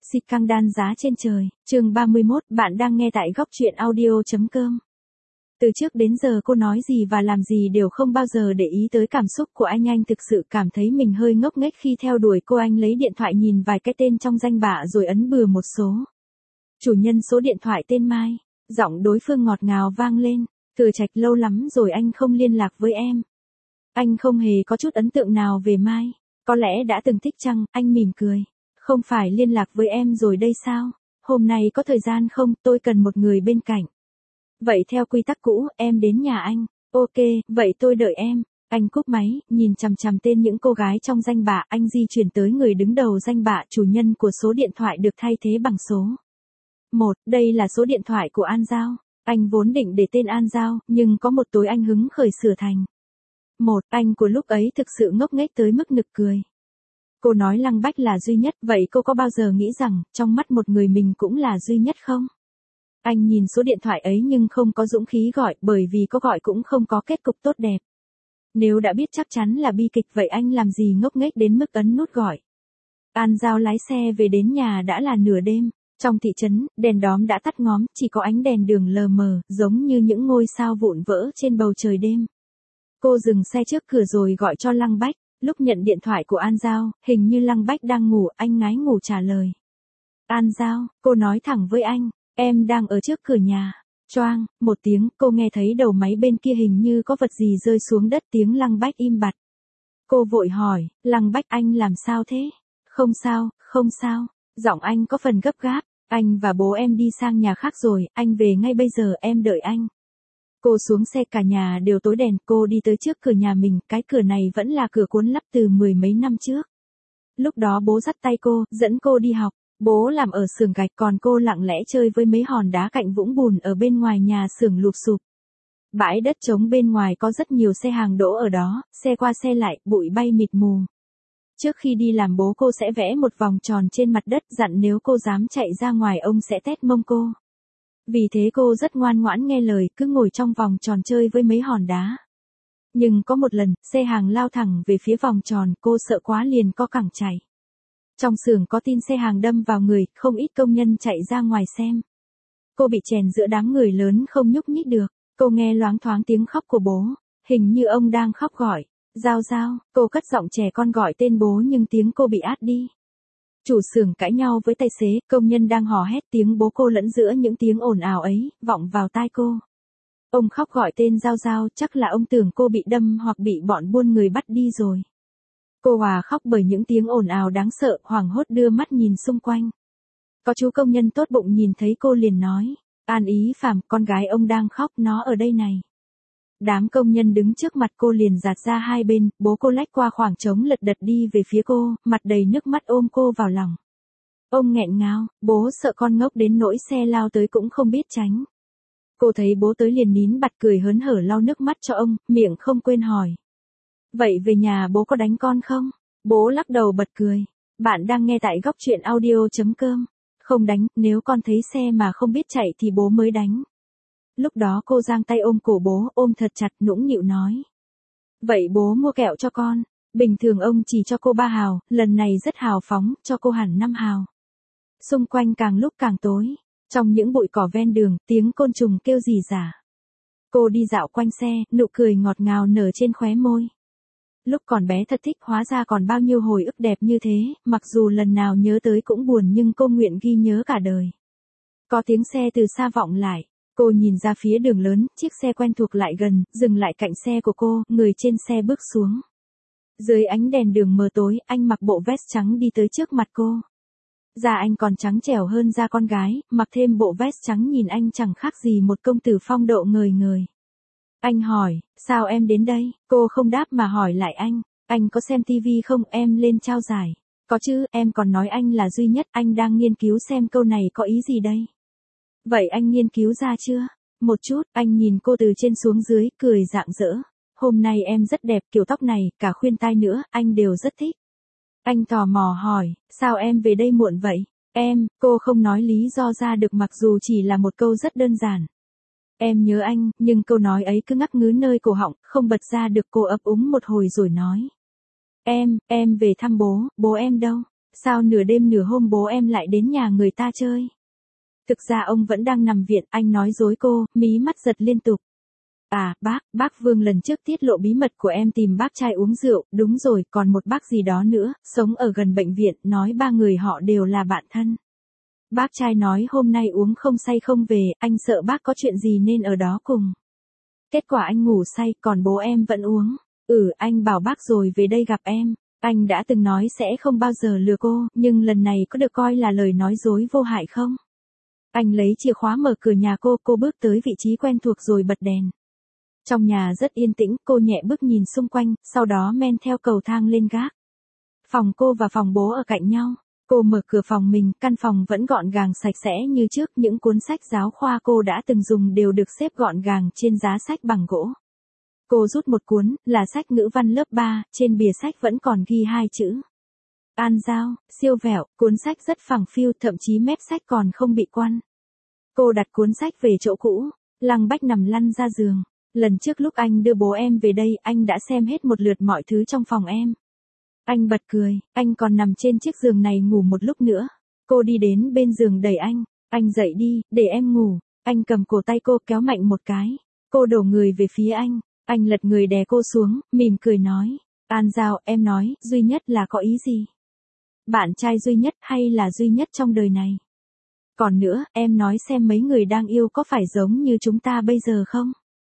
Scandal giá trên trời, chương 31, bạn đang nghe tại góc truyện audio.com. Từ trước đến giờ cô nói gì và làm gì đều không bao giờ để ý tới cảm xúc của anh thực sự cảm thấy mình hơi ngốc nghếch khi theo đuổi cô. Anh lấy điện thoại nhìn vài cái tên trong danh bạ rồi ấn bừa một số. Chủ nhân số điện thoại tên Mai, giọng đối phương ngọt ngào vang lên, Thừa Trạch lâu lắm rồi anh không liên lạc với em. Anh không hề có chút ấn tượng nào về Mai, có lẽ đã từng thích chăng, anh mỉm cười. Không phải liên lạc với em rồi đây sao? Hôm nay có thời gian không, tôi cần một người bên cạnh. Vậy theo quy tắc cũ, em đến nhà anh. Ok, vậy tôi đợi em. Anh cúp máy, nhìn chằm chằm tên những cô gái trong danh bạ, anh di chuyển tới người đứng đầu danh bạ, chủ nhân của số điện thoại được thay thế bằng số 1, đây là số điện thoại của An Giao. Anh vốn định để tên An Giao, nhưng có một tối anh hứng khởi sửa thành 1, anh của lúc ấy thực sự ngốc nghếch tới mức nực cười. Cô nói Lăng Bách là duy nhất, vậy cô có bao giờ nghĩ rằng, trong mắt một người mình cũng là duy nhất không? Anh nhìn số điện thoại ấy nhưng không có dũng khí gọi, bởi vì có gọi cũng không có kết cục tốt đẹp. Nếu đã biết chắc chắn là bi kịch vậy anh làm gì ngốc nghếch đến mức ấn nút gọi. An Giao lái xe về đến nhà đã là nửa đêm. Trong thị trấn, đèn đóm đã tắt ngóm, chỉ có ánh đèn đường lờ mờ, giống như những ngôi sao vụn vỡ trên bầu trời đêm. Cô dừng xe trước cửa rồi gọi cho Lăng Bách. Lúc nhận điện thoại của An Giao, hình như Lăng Bách đang ngủ, anh ngái ngủ trả lời. An Giao, cô nói thẳng với anh, em đang ở trước cửa nhà. Choang, một tiếng, cô nghe thấy đầu máy bên kia hình như có vật gì rơi xuống đất, tiếng Lăng Bách im bặt. Cô vội hỏi, Lăng Bách anh làm sao thế? Không sao, không sao. Giọng anh có phần gấp gáp, anh và bố em đi sang nhà khác rồi, anh về ngay bây giờ, em đợi anh. Cô xuống xe, cả nhà đều tối đèn, cô đi tới trước cửa nhà mình, cái cửa này vẫn là cửa cuốn lắp từ mười mấy năm trước. Lúc đó bố dắt tay cô, dẫn cô đi học, bố làm ở xưởng gạch còn cô lặng lẽ chơi với mấy hòn đá cạnh vũng bùn ở bên ngoài nhà xưởng lụp xụp. Bãi đất trống bên ngoài có rất nhiều xe hàng đỗ ở đó, xe qua xe lại, bụi bay mịt mù. Trước khi đi làm bố cô sẽ vẽ một vòng tròn trên mặt đất, dặn nếu cô dám chạy ra ngoài ông sẽ tét mông cô. Vì thế cô rất ngoan ngoãn nghe lời, cứ ngồi trong vòng tròn chơi với mấy hòn đá. Nhưng có một lần, xe hàng lao thẳng về phía vòng tròn, cô sợ quá liền co cẳng chạy. Trong xưởng có tin xe hàng đâm vào người, không ít công nhân chạy ra ngoài xem. Cô bị chèn giữa đám người lớn không nhúc nhích được, cô nghe loáng thoáng tiếng khóc của bố, hình như ông đang khóc gọi, Giao Giao, cô cất giọng trẻ con gọi tên bố nhưng tiếng cô bị át đi. Chủ xưởng cãi nhau với tài xế, công nhân đang hò hét, tiếng bố cô lẫn giữa những tiếng ồn ào ấy, vọng vào tai cô. Ông khóc gọi tên Giao Giao, chắc là ông tưởng cô bị đâm hoặc bị bọn buôn người bắt đi rồi. Cô hòa khóc bởi những tiếng ồn ào đáng sợ, hoảng hốt đưa mắt nhìn xung quanh. Có chú công nhân tốt bụng nhìn thấy cô liền nói, An Ý Phàm, con gái ông đang khóc, nó ở đây này. Đám công nhân đứng trước mặt cô liền dạt ra hai bên, bố cô lách qua khoảng trống lật đật đi về phía cô, mặt đầy nước mắt ôm cô vào lòng. Ông nghẹn ngào, bố sợ con ngốc đến nỗi xe lao tới cũng không biết tránh. Cô thấy bố tới liền nín bặt cười hớn hở lau nước mắt cho ông, miệng không quên hỏi. Vậy về nhà bố có đánh con không? Bố lắc đầu bật cười. Bạn đang nghe tại góc truyện audio.com. Không đánh, nếu con thấy xe mà không biết chạy thì bố mới đánh. Lúc đó cô giang tay ôm cổ bố, ôm thật chặt, nũng nịu nói. Vậy bố mua kẹo cho con. Bình thường ông chỉ cho cô 3 hào, lần này rất hào phóng, cho cô hẳn 5 hào. Xung quanh càng lúc càng tối. Trong những bụi cỏ ven đường, tiếng côn trùng kêu rỉ rả. Cô đi dạo quanh xe, nụ cười ngọt ngào nở trên khóe môi. Lúc còn bé thật thích, hóa ra còn bao nhiêu hồi ức đẹp như thế, mặc dù lần nào nhớ tới cũng buồn nhưng cô nguyện ghi nhớ cả đời. Có tiếng xe từ xa vọng lại. Cô nhìn ra phía đường lớn, chiếc xe quen thuộc lại gần, dừng lại cạnh xe của cô, người trên xe bước xuống. Dưới ánh đèn đường mờ tối, anh mặc bộ vest trắng đi tới trước mặt cô. Da anh còn trắng trẻo hơn da con gái, mặc thêm bộ vest trắng nhìn anh chẳng khác gì một công tử phong độ ngời ngời. Anh hỏi, sao em đến đây? Cô không đáp mà hỏi lại anh có xem tivi không, em lên trao giải. Có chứ, em còn nói anh là duy nhất, anh đang nghiên cứu xem câu này có ý gì đây. Vậy anh nghiên cứu ra chưa? Một chút, anh nhìn cô từ trên xuống dưới, cười rạng rỡ. Hôm nay em rất đẹp, kiểu tóc này, cả khuyên tai nữa, anh đều rất thích. Anh tò mò hỏi, sao em về đây muộn vậy? Cô không nói lý do ra được mặc dù chỉ là một câu rất đơn giản. Em nhớ anh, nhưng câu nói ấy cứ ngắc ngứ nơi cổ họng, không bật ra được. Cô ấp úng một hồi rồi nói. Em về thăm bố em đâu? Sao nửa đêm nửa hôm bố em lại đến nhà người ta chơi? Thực ra ông vẫn đang nằm viện, anh nói dối cô, mí mắt giật liên tục. À, bác Vương lần trước tiết lộ bí mật của em tìm bác trai uống rượu, đúng rồi, còn một bác gì đó nữa, sống ở gần bệnh viện, nói ba người họ đều là bạn thân. Bác trai nói hôm nay uống không say không về, anh sợ bác có chuyện gì nên ở đó cùng. Kết quả anh ngủ say, còn bố em vẫn uống. Anh bảo bác rồi về đây gặp em. Anh đã từng nói sẽ không bao giờ lừa cô, nhưng lần này có được coi là lời nói dối vô hại không? Anh lấy chìa khóa mở cửa nhà cô bước tới vị trí quen thuộc rồi bật đèn. Trong nhà rất yên tĩnh, cô nhẹ bước nhìn xung quanh, sau đó men theo cầu thang lên gác. Phòng cô và phòng bố ở cạnh nhau. Cô mở cửa phòng mình, căn phòng vẫn gọn gàng sạch sẽ như trước, những cuốn sách giáo khoa cô đã từng dùng đều được xếp gọn gàng trên giá sách bằng gỗ. Cô rút một cuốn, là sách ngữ văn lớp 3, trên bìa sách vẫn còn ghi hai chữ. An Giao, siêu vẹo, cuốn sách rất phẳng phiu, thậm chí mép sách còn không bị quăn. Cô đặt cuốn sách về chỗ cũ, Lăng Bách nằm lăn ra giường. Lần trước lúc anh đưa bố em về đây, anh đã xem hết một lượt mọi thứ trong phòng em. Anh bật cười, anh còn nằm trên chiếc giường này ngủ một lúc nữa. Cô đi đến bên giường đẩy anh dậy đi, để em ngủ. Anh cầm cổ tay cô kéo mạnh một cái. Cô đổ người về phía anh lật người đè cô xuống, mỉm cười nói. An Giao, em nói, duy nhất là có ý gì? Bạn trai duy nhất hay là duy nhất trong đời này? Còn nữa, em nói xem mấy người đang yêu có phải giống như chúng ta bây giờ không?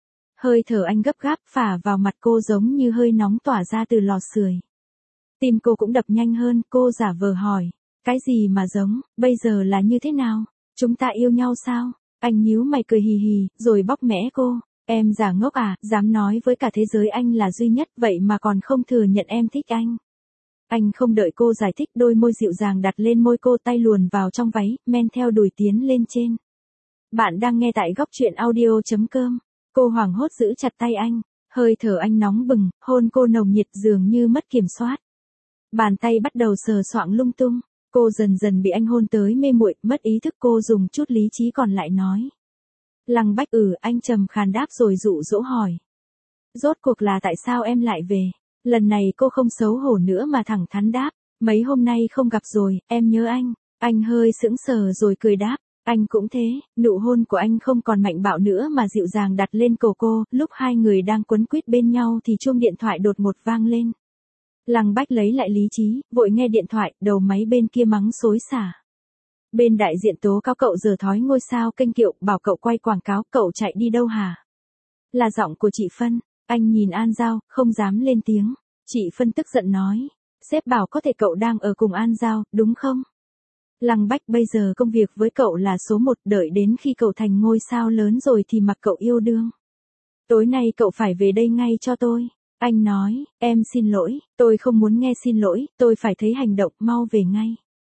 Hơi thở anh gấp gáp phả vào mặt cô giống như hơi nóng tỏa ra từ lò sưởi. Tim cô cũng đập nhanh hơn, cô giả vờ hỏi. Cái gì mà giống, bây giờ là như thế nào? Chúng ta yêu nhau sao? Anh nhíu mày cười hì hì, rồi bóc mẽ cô. Em giả ngốc à, dám nói với cả thế giới anh là duy nhất vậy mà còn không thừa nhận em thích anh. Anh không đợi cô giải thích, đôi môi dịu dàng đặt lên môi cô, tay luồn vào trong váy, men theo đùi tiến lên trên. Bạn đang nghe tại góc truyện audio.com. Cô hoảng hốt giữ chặt tay anh, hơi thở anh nóng bừng, hôn cô nồng nhiệt dường như mất kiểm soát. Bàn tay bắt đầu sờ soạng lung tung, cô dần dần bị anh hôn tới mê muội, mất ý thức. Cô dùng chút lý trí còn lại nói. Lăng Bách anh trầm khàn đáp rồi dụ dỗ hỏi. Rốt cuộc là tại sao em lại về? Lần này cô không xấu hổ nữa mà thẳng thắn đáp. Mấy hôm nay không gặp rồi, em nhớ anh. Anh hơi sững sờ rồi cười đáp. Anh cũng thế, nụ hôn của anh không còn mạnh bạo nữa mà dịu dàng đặt lên cổ cô. Lúc hai người đang quấn quýt bên nhau thì chuông điện thoại đột ngột vang lên. Lăng Bách lấy lại lý trí, vội nghe điện thoại, đầu máy bên kia mắng xối xả. Bên đại diện tố cáo cậu dở thói ngôi sao kênh Kiệu, bảo cậu quay quảng cáo, cậu chạy đi đâu hả? Là giọng của chị Phân. Anh nhìn An Giao, không dám lên tiếng. Chị Phân tức giận nói. Sếp bảo có thể cậu đang ở cùng An Giao, đúng không? Lăng Bách, bây giờ công việc với cậu là số 1, đợi đến khi cậu thành ngôi sao lớn rồi thì mặc cậu yêu đương. Tối nay cậu phải về đây ngay cho tôi. Anh nói, em xin lỗi, tôi không muốn nghe xin lỗi, tôi phải thấy hành động, mau về ngay.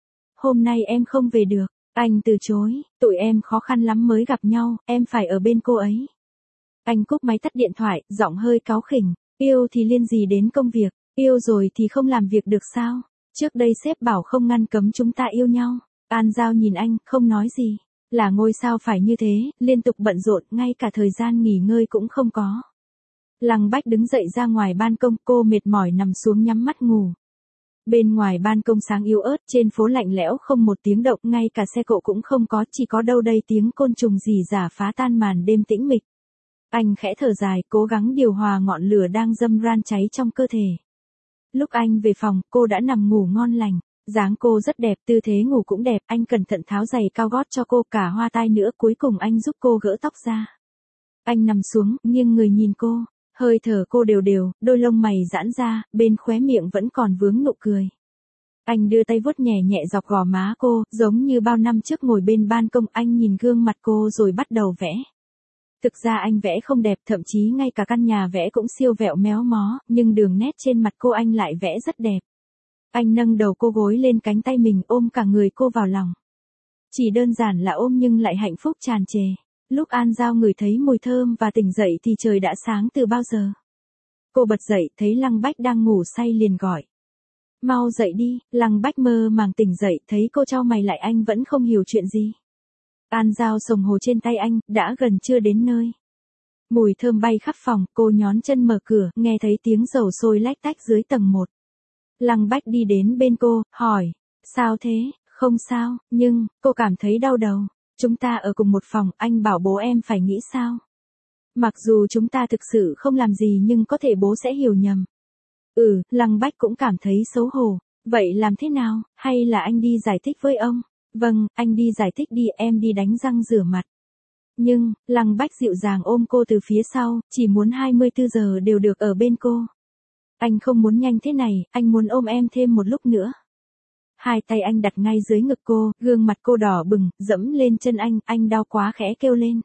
Hôm nay em không về được. Anh từ chối, tụi em khó khăn lắm mới gặp nhau, em phải ở bên cô ấy. Anh cúp máy tắt điện thoại, giọng hơi cáu khỉnh. Yêu thì liên gì đến công việc, yêu rồi thì không làm việc được sao? Trước đây sếp bảo không ngăn cấm chúng ta yêu nhau. An Giao nhìn anh, không nói gì. Là ngôi sao phải như thế, liên tục bận rộn, ngay cả thời gian nghỉ ngơi cũng không có. Lăng Bách đứng dậy ra ngoài ban công, cô mệt mỏi nằm xuống nhắm mắt ngủ. Bên ngoài ban công sáng yếu ớt, trên phố lạnh lẽo không một tiếng động, ngay cả xe cộ cũng không có, chỉ có đâu đây tiếng côn trùng rỉ rả phá tan màn đêm tĩnh mịch. Anh khẽ thở dài, cố gắng điều hòa ngọn lửa đang râm ran cháy trong cơ thể. Lúc anh về phòng, cô đã nằm ngủ ngon lành. Dáng cô rất đẹp, tư thế ngủ cũng đẹp, anh cẩn thận tháo giày cao gót cho cô, cả hoa tai nữa, cuối cùng anh giúp cô gỡ tóc ra. Anh nằm xuống, nghiêng người nhìn cô, hơi thở cô đều đều, đôi lông mày giãn ra, bên khóe miệng vẫn còn vướng nụ cười. Anh đưa tay vuốt nhẹ nhẹ dọc gò má cô, giống như bao năm trước ngồi bên ban công. Anh nhìn gương mặt cô rồi bắt đầu vẽ. Thực ra anh vẽ không đẹp, thậm chí ngay cả căn nhà vẽ cũng siêu vẹo méo mó, nhưng đường nét trên mặt cô anh lại vẽ rất đẹp. Anh nâng đầu cô gối lên cánh tay mình, ôm cả người cô vào lòng. Chỉ đơn giản là ôm nhưng lại hạnh phúc tràn trề. Lúc An Giao ngửi thấy mùi thơm và tỉnh dậy thì trời đã sáng từ bao giờ. Cô bật dậy, thấy Lăng Bách đang ngủ say liền gọi. Mau dậy đi. Lăng Bách mơ màng tỉnh dậy, thấy cô chau mày lại, anh vẫn không hiểu chuyện gì. An Giao sồng hồ trên tay anh, đã gần chưa đến nơi. Mùi thơm bay khắp phòng, cô nhón chân mở cửa, nghe thấy tiếng dầu sôi lách tách dưới tầng 1. Lăng Bách đi đến bên cô, hỏi. Sao thế, không sao, nhưng, cô cảm thấy đau đầu. Chúng ta ở cùng một phòng, anh bảo bố em phải nghĩ sao? Mặc dù chúng ta thực sự không làm gì nhưng có thể bố sẽ hiểu nhầm. Lăng Bách cũng cảm thấy xấu hổ. Vậy làm thế nào, hay là anh đi giải thích với ông? Vâng, anh đi giải thích đi, em đi đánh răng rửa mặt. Nhưng, Lăng Bách dịu dàng ôm cô từ phía sau, chỉ muốn 24 giờ đều được ở bên cô. Anh không muốn nhanh thế này, anh muốn ôm em thêm một lúc nữa. Hai tay anh đặt ngay dưới ngực cô, gương mặt cô đỏ bừng, dẫm lên chân anh đau quá khẽ kêu lên.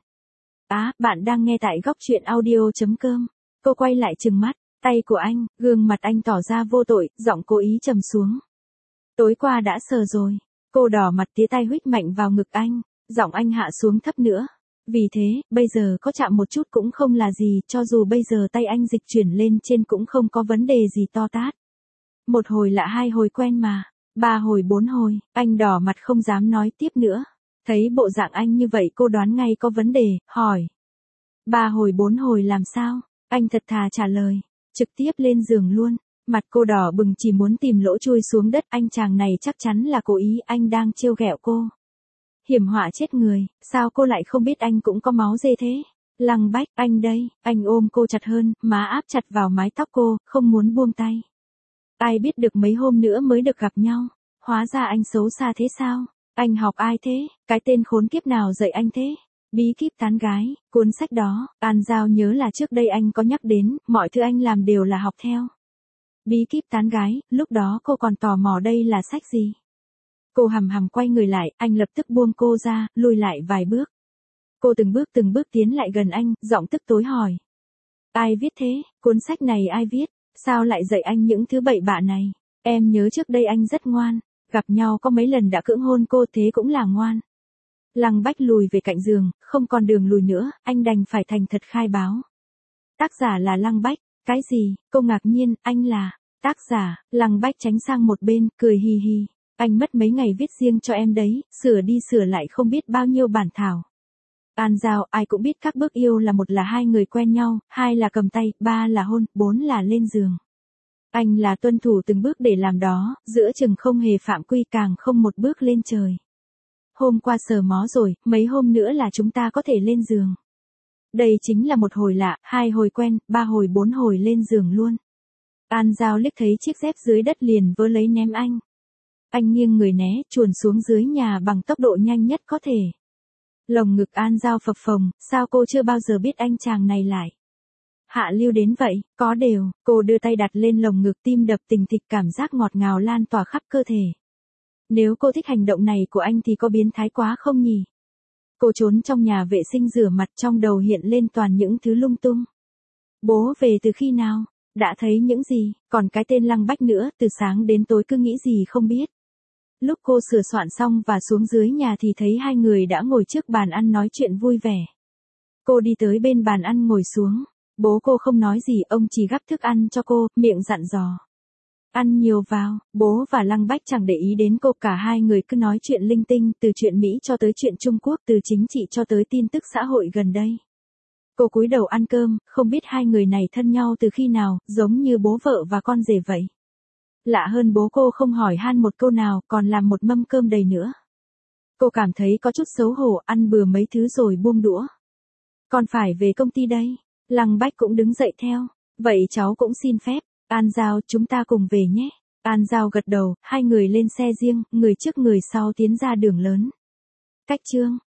Bạn đang nghe tại góc truyện audio.com. Cô quay lại trừng mắt, tay của anh, gương mặt anh tỏ ra vô tội, giọng cố ý trầm xuống. Tối qua đã sờ rồi. Cô đỏ mặt tía tay huých mạnh vào ngực anh, giọng anh hạ xuống thấp nữa. Vì thế, bây giờ có chạm một chút cũng không là gì, cho dù bây giờ tay anh dịch chuyển lên trên cũng không có vấn đề gì to tát. Một hồi lạ, hai hồi quen mà, 3 hồi 4 hồi, anh đỏ mặt không dám nói tiếp nữa. Thấy bộ dạng anh như vậy cô đoán ngay có vấn đề, hỏi. 3 hồi 4 hồi làm sao? Anh thật thà trả lời, trực tiếp lên giường luôn. Mặt cô đỏ bừng chỉ muốn tìm lỗ chui xuống đất, anh chàng này chắc chắn là cố ý, anh đang trêu ghẹo cô. Hiểm họa chết người, sao cô lại không biết anh cũng có máu dê thế? Lăng Bách, anh đây, anh ôm cô chặt hơn, má áp chặt vào mái tóc cô, không muốn buông tay. Ai biết được mấy hôm nữa mới được gặp nhau, hóa ra anh xấu xa thế sao? Anh học ai thế? Cái tên khốn kiếp nào dạy anh thế? Bí kíp tán gái, cuốn sách đó, An Giao nhớ là trước đây anh có nhắc đến, mọi thứ anh làm đều là học theo. Bí kíp tán gái, lúc đó cô còn tò mò đây là sách gì. Cô hầm hầm quay người lại, anh lập tức buông cô ra, lùi lại vài bước. Cô từng bước tiến lại gần anh, giọng tức tối hỏi. Ai viết thế, cuốn sách này ai viết, sao lại dạy anh những thứ bậy bạ này? Em nhớ trước đây anh rất ngoan, gặp nhau có mấy lần đã cưỡng hôn cô, thế cũng là ngoan. Lăng Bách lùi về cạnh giường, không còn đường lùi nữa, anh đành phải thành thật khai báo. Tác giả là Lăng Bách. Cái gì? Cô ngạc nhiên, anh là tác giả. Lăng Bách tránh sang một bên, cười hì hì. Anh mất mấy ngày viết riêng cho em đấy, sửa đi sửa lại không biết bao nhiêu bản thảo. An Giao, ai cũng biết các bước yêu là 1 là 2 người quen nhau, 2 là cầm tay, 3 là hôn, 4 là lên giường. Anh là tuân thủ từng bước để làm đó, giữa chừng không hề phạm quy, càng không một bước lên trời. Hôm qua sờ mó rồi, mấy hôm nữa là chúng ta có thể lên giường. Đây chính là 1 hồi lạ, 2 hồi quen, 3 hồi 4 hồi lên giường luôn. An Giao liếc thấy chiếc dép dưới đất liền vớ lấy ném anh. Anh nghiêng người né, chuồn xuống dưới nhà bằng tốc độ nhanh nhất có thể. Lồng ngực An Giao phập phồng, sao cô chưa bao giờ biết anh chàng này lại hạ lưu đến vậy? Có điều, cô đưa tay đặt lên lồng ngực, tim đập thình thịch, cảm giác ngọt ngào lan tỏa khắp cơ thể. Nếu cô thích hành động này của anh thì có biến thái quá không nhỉ? Cô trốn trong nhà vệ sinh rửa mặt, trong đầu hiện lên toàn những thứ lung tung. Bố về từ khi nào? Đã thấy những gì? Còn cái tên Lăng Bách nữa, từ sáng đến tối cứ nghĩ gì không biết. Lúc cô sửa soạn xong và xuống dưới nhà thì thấy 2 người đã ngồi trước bàn ăn nói chuyện vui vẻ. Cô đi tới bên bàn ăn ngồi xuống. Bố cô không nói gì, ông chỉ gắp thức ăn cho cô, miệng dặn dò. Ăn nhiều vào. Bố và Lăng Bách chẳng để ý đến cô, cả 2 người cứ nói chuyện linh tinh, từ chuyện Mỹ cho tới chuyện Trung Quốc, từ chính trị cho tới tin tức xã hội gần đây. Cô cúi đầu ăn cơm, không biết 2 người này thân nhau từ khi nào, giống như bố vợ và con rể vậy. Lạ hơn, bố cô không hỏi han một câu nào, còn làm một mâm cơm đầy nữa. Cô cảm thấy có chút xấu hổ, ăn bừa mấy thứ rồi buông đũa. Còn phải về công ty đây. Lăng Bách cũng đứng dậy theo. Vậy cháu cũng xin phép. An Giao, chúng ta cùng về nhé. An Giao gật đầu, 2 người lên xe riêng, người trước người sau tiến ra đường lớn. Cách chương